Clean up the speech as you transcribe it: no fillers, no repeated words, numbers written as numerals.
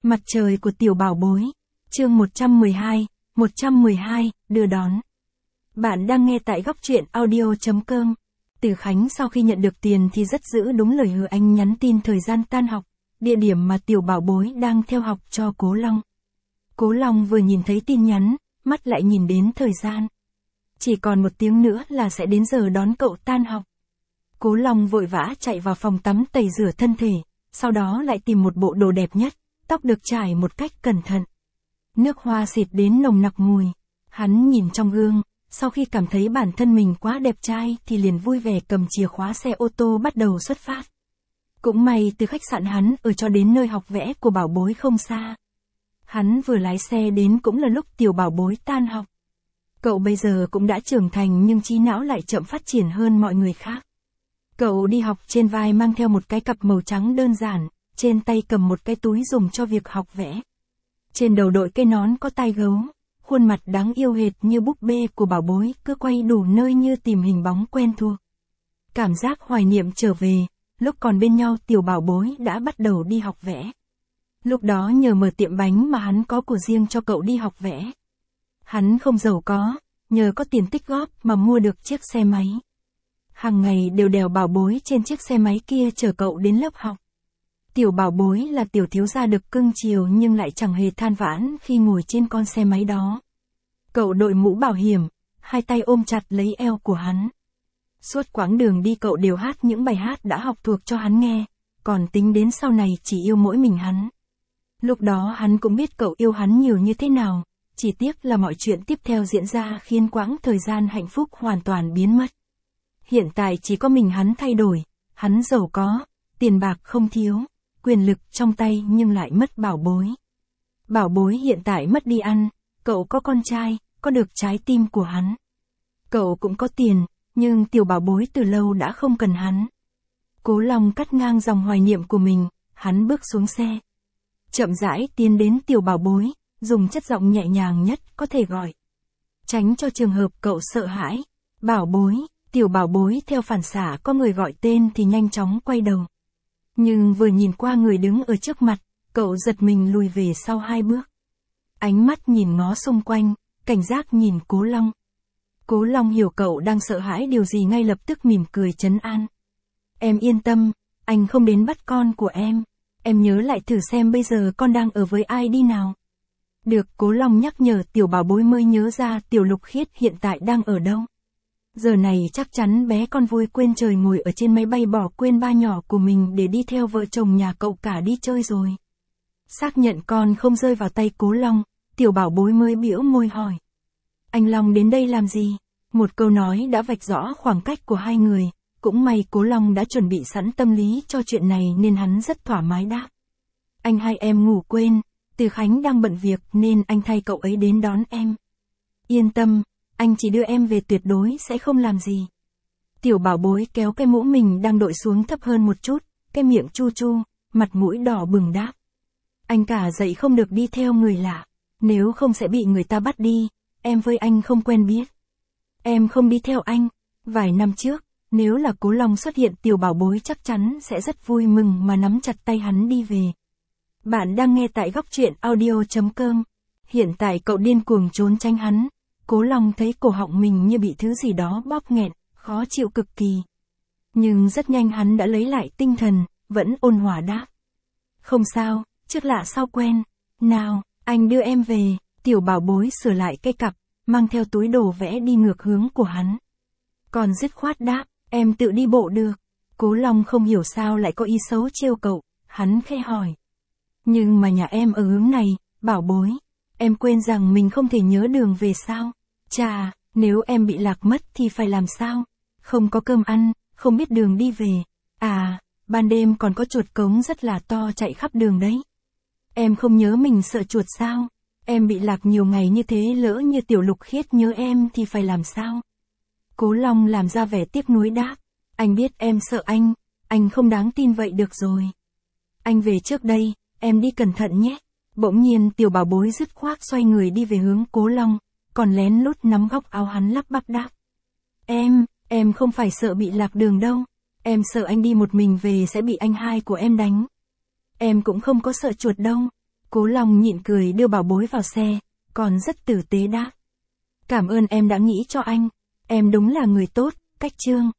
Mặt trời của tiểu bảo bối. Chương 112, đưa đón. Bạn đang nghe tại góc truyện audio.com. Từ Khánh sau khi nhận được tiền thì rất giữ đúng lời hứa, anh nhắn tin thời gian tan học, địa điểm mà tiểu bảo bối đang theo học cho Cố Long. Cố Long vừa nhìn thấy tin nhắn, mắt lại nhìn đến thời gian. Chỉ còn 1 tiếng nữa là sẽ đến giờ đón cậu tan học. Cố Long vội vã chạy vào phòng tắm tẩy rửa thân thể, sau đó lại tìm một bộ đồ đẹp nhất, tóc được trải một cách cẩn thận. Nước hoa xịt đến nồng nặc mùi. Hắn nhìn trong gương, sau khi cảm thấy bản thân mình quá đẹp trai thì liền vui vẻ cầm chìa khóa xe ô tô bắt đầu xuất phát. Cũng may từ khách sạn hắn ở cho đến nơi học vẽ của bảo bối không xa. Hắn vừa lái xe đến cũng là lúc tiểu bảo bối tan học. Cậu bây giờ cũng đã trưởng thành nhưng trí não lại chậm phát triển hơn mọi người khác. Cậu đi học trên vai mang theo một cái cặp màu trắng đơn giản, trên tay cầm một cái túi dùng cho việc học vẽ. Trên đầu đội cái nón có tai gấu, khuôn mặt đáng yêu hệt như búp bê của bảo bối cứ quay đủ nơi như tìm hình bóng quen thuộc. Cảm giác hoài niệm trở về, lúc còn bên nhau tiểu bảo bối đã bắt đầu đi học vẽ. Lúc đó nhờ mở tiệm bánh mà hắn có của riêng cho cậu đi học vẽ. Hắn không giàu có, nhờ có tiền tích góp mà mua được chiếc xe máy. Hàng ngày đều đèo bảo bối trên chiếc xe máy kia chở cậu đến lớp học. Tiểu bảo bối là tiểu thiếu gia được cưng chiều nhưng lại chẳng hề than vãn khi ngồi trên con xe máy đó. Cậu đội mũ bảo hiểm, hai tay ôm chặt lấy eo của hắn. Suốt quãng đường đi cậu đều hát những bài hát đã học thuộc cho hắn nghe, còn tính đến sau này chỉ yêu mỗi mình hắn. Lúc đó hắn cũng biết cậu yêu hắn nhiều như thế nào, chỉ tiếc là mọi chuyện tiếp theo diễn ra khiến quãng thời gian hạnh phúc hoàn toàn biến mất. Hiện tại chỉ có mình hắn thay đổi, hắn giàu có, tiền bạc không thiếu, quyền lực trong tay nhưng lại mất bảo bối. Bảo bối hiện tại mất đi ăn, cậu có con trai, có được trái tim của hắn. Cậu cũng có tiền, nhưng tiểu bảo bối từ lâu đã không cần hắn. Cố Long cắt ngang dòng hoài niệm của mình, hắn bước xuống xe. Chậm rãi tiến đến tiểu bảo bối, dùng chất giọng nhẹ nhàng nhất có thể gọi. Tránh cho trường hợp cậu sợ hãi. Bảo bối, tiểu bảo bối theo phản xạ có người gọi tên thì nhanh chóng quay đầu. Nhưng vừa nhìn qua người đứng ở trước mặt, cậu giật mình lùi về sau 2 bước. Ánh mắt nhìn ngó xung quanh, cảnh giác nhìn Cố Long. Cố Long hiểu cậu đang sợ hãi điều gì ngay lập tức mỉm cười trấn an. Em yên tâm, anh không đến bắt con của em. Em nhớ lại thử xem bây giờ con đang ở với ai đi nào. Được Cố Long nhắc nhở tiểu bảo bối mới nhớ ra tiểu Lục Khiết hiện tại đang ở đâu. Giờ này chắc chắn bé con vui quên trời ngồi ở trên máy bay bỏ quên ba nhỏ của mình để đi theo vợ chồng nhà cậu cả đi chơi rồi. Xác nhận con không rơi vào tay Cố Long, tiểu bảo bối mới bĩu môi hỏi. Anh Long đến đây làm gì? Một câu nói đã vạch rõ khoảng cách của hai người, cũng may Cố Long đã chuẩn bị sẵn tâm lý cho chuyện này nên hắn rất thoải mái đáp. Anh hai em ngủ quên, Từ Khánh đang bận việc nên anh thay cậu ấy đến đón em. Yên tâm, anh chỉ đưa em về tuyệt đối sẽ không làm gì. Tiểu bảo bối kéo cái mũ mình đang đội xuống thấp hơn một chút, cái miệng chu chu, mặt mũi đỏ bừng đáp. Anh cả dậy không được đi theo người lạ, nếu không sẽ bị người ta bắt đi, em với anh không quen biết. Em không đi theo anh, vài năm trước, nếu là Cố Long xuất hiện tiểu bảo bối chắc chắn sẽ rất vui mừng mà nắm chặt tay hắn đi về. Bạn đang nghe tại góc truyện audio.com. Hiện tại cậu điên cuồng trốn tránh hắn. Cố Long thấy cổ họng mình như bị thứ gì đó bóp nghẹn, khó chịu cực kỳ. Nhưng rất nhanh hắn đã lấy lại tinh thần, vẫn ôn hòa đáp. Không sao, trước lạ sau quen. Nào, anh đưa em về. Tiểu bảo bối sửa lại cây cặp, mang theo túi đồ vẽ đi ngược hướng của hắn. Còn dứt khoát đáp, em tự đi bộ được. Cố Long không hiểu sao lại có ý xấu trêu cậu, hắn khẽ hỏi. Nhưng mà nhà em ở hướng này, bảo bối. Em quên rằng mình không thể nhớ đường về sao? Chà, nếu em bị lạc mất thì phải làm sao? Không có cơm ăn, không biết đường đi về. À, ban đêm còn có chuột cống rất là to chạy khắp đường đấy. Em không nhớ mình sợ chuột sao? Em bị lạc nhiều ngày như thế lỡ như tiểu Lục Khiết nhớ em thì phải làm sao? Cố Long làm ra vẻ tiếc nuối đáp. Anh biết em sợ anh không đáng tin vậy được rồi. Anh về trước đây, em đi cẩn thận nhé. Bỗng nhiên tiểu bảo bối dứt khoát xoay người đi về hướng Cố Long, còn lén lút nắm góc áo hắn lắp bắp đáp. Em không phải sợ bị lạc đường đâu. Em sợ anh đi một mình về sẽ bị anh hai của em đánh. Em cũng không có sợ chuột đâu. Cố Long nhịn cười đưa bảo bối vào xe, còn rất tử tế đáp. Cảm ơn em đã nghĩ cho anh. Em đúng là người tốt, Cách Trương.